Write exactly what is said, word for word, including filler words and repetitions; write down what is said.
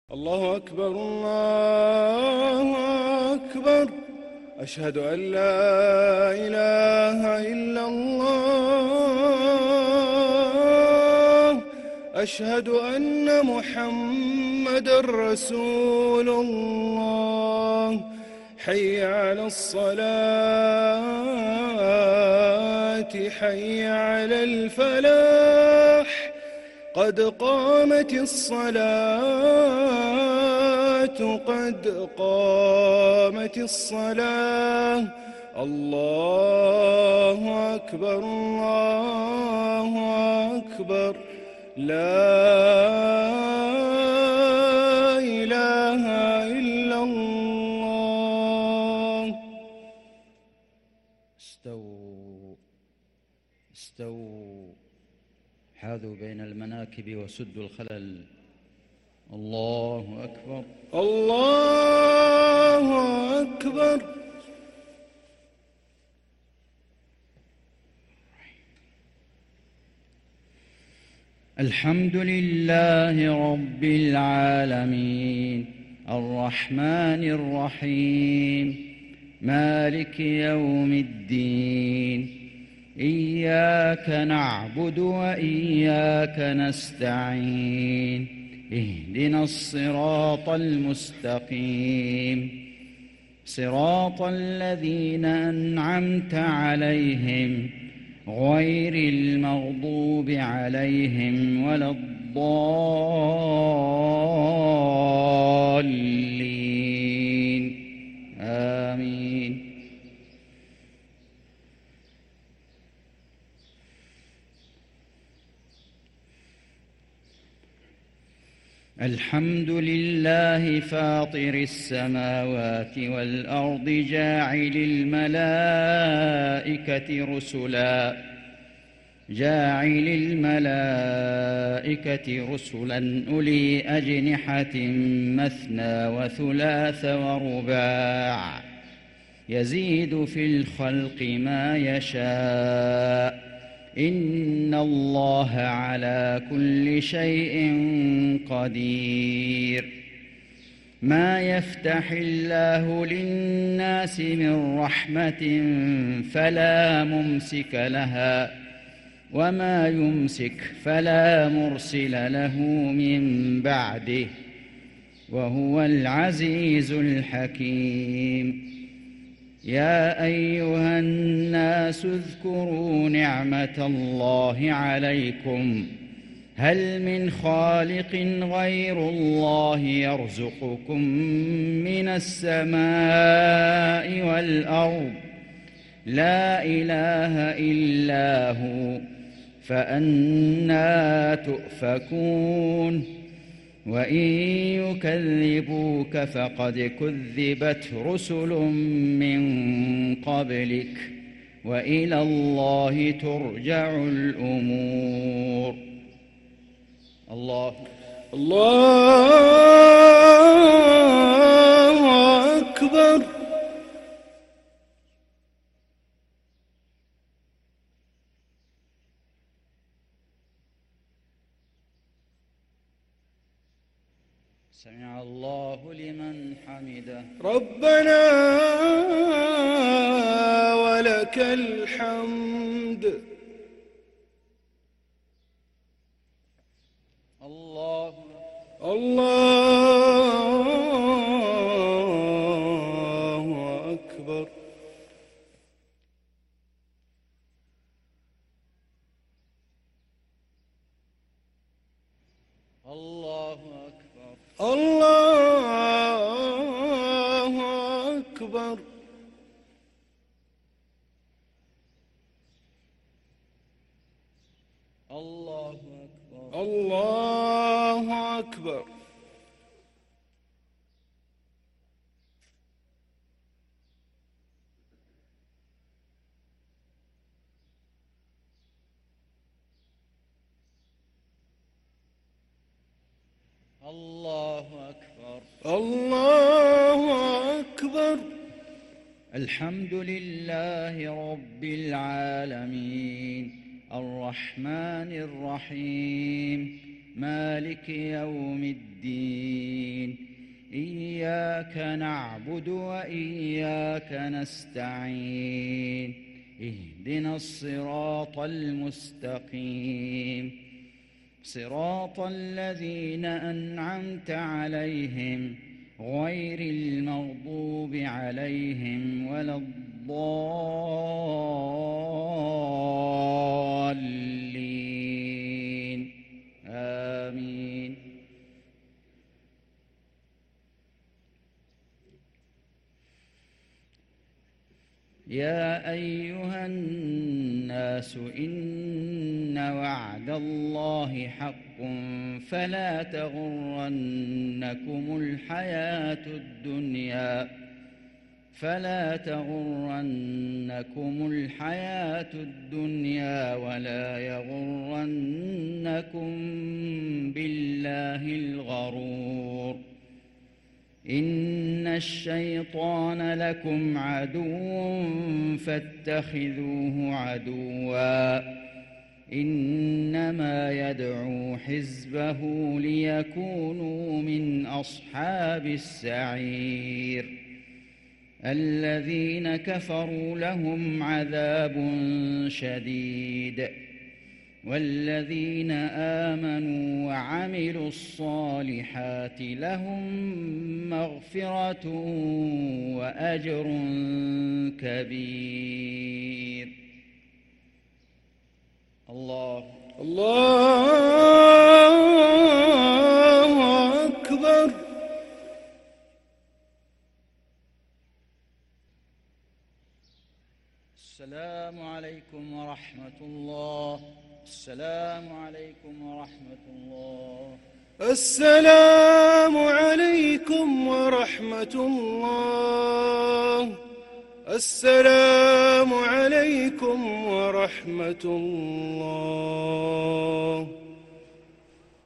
الله أكبر الله أكبر، أشهد أن لا إله إلا الله، أشهد أن محمدًا رسول الله. حي على الصلاة حي على الفلاح، قد قامت الصلاة قد قامت الصلاة. الله أكبر الله أكبر، لا إله إلا الله. استووا استووا، حاذوا بين المناكب وسدوا الخلل. الله أكبر الله أكبر. الحمد لله رب العالمين، الرحمن الرحيم، مالك يوم الدين. إياك نعبد وإياك نستعين، اهدنا الصراط المستقيم، صراط الذين أنعمت عليهم غير المغضوب عليهم ولا الضالين، آمين. الحمد لله فاطر السماوات والأرض، جاعل الملائكة رسلا جاعل الملائكة رسلا أولي أجنحة مثنى وثلاث ورباع، يزيد في الخلق ما يشاء، إن الله على كل شيء قدير. ما يفتح الله للناس من رحمة فلا ممسك لها، وما يمسك فلا مرسل له من بعده، وهو العزيز الحكيم. يا أيها الناس اذكروا نعمة الله عليكم، هل من خالق غير الله يرزقكم من السماء والأرض؟ لا إله إلا هو، فأنى تؤفكون؟ وإن يكذبوك فقد كذبت رسل من قبلك، وإلى الله ترجع الأمور. الله الله أكبر. سمع الله لمن حمده. ربنا ولك الحمد. الله الله أكبر. الله أكبر الله أكبر. الله أكبر الله أكبر. الله أكبر الله أكبر. الحمد لله رب العالمين، الرحمن الرحيم، مالك يوم الدين. إياك نعبد وإياك نستعين اهدنا الصراط المستقيم صراط الذين أنعمت عليهم غير المغضوب عليهم ولا الضالين آمين. يا أيها الناس إن وعد الله حق فلا تغرنكم الحياة الدنيا فلا تغرنكم الحياة الدنيا ولا يغرنكم بالله الغرور إن الشيطان لكم عدو فاتخذوه عدوا إنما يدعو حزبه ليكونوا من أصحاب السعير الذين كفروا لهم عذاب شديد والذين آمنوا وعملوا الصالحات لهم مغفرة وأجر كبير. الله الله أكبر. السلام عليكم ورحمة الله. السلام عليكم ورحمة الله. السلام عليكم ورحمة الله. السلام عليكم ورحمة الله.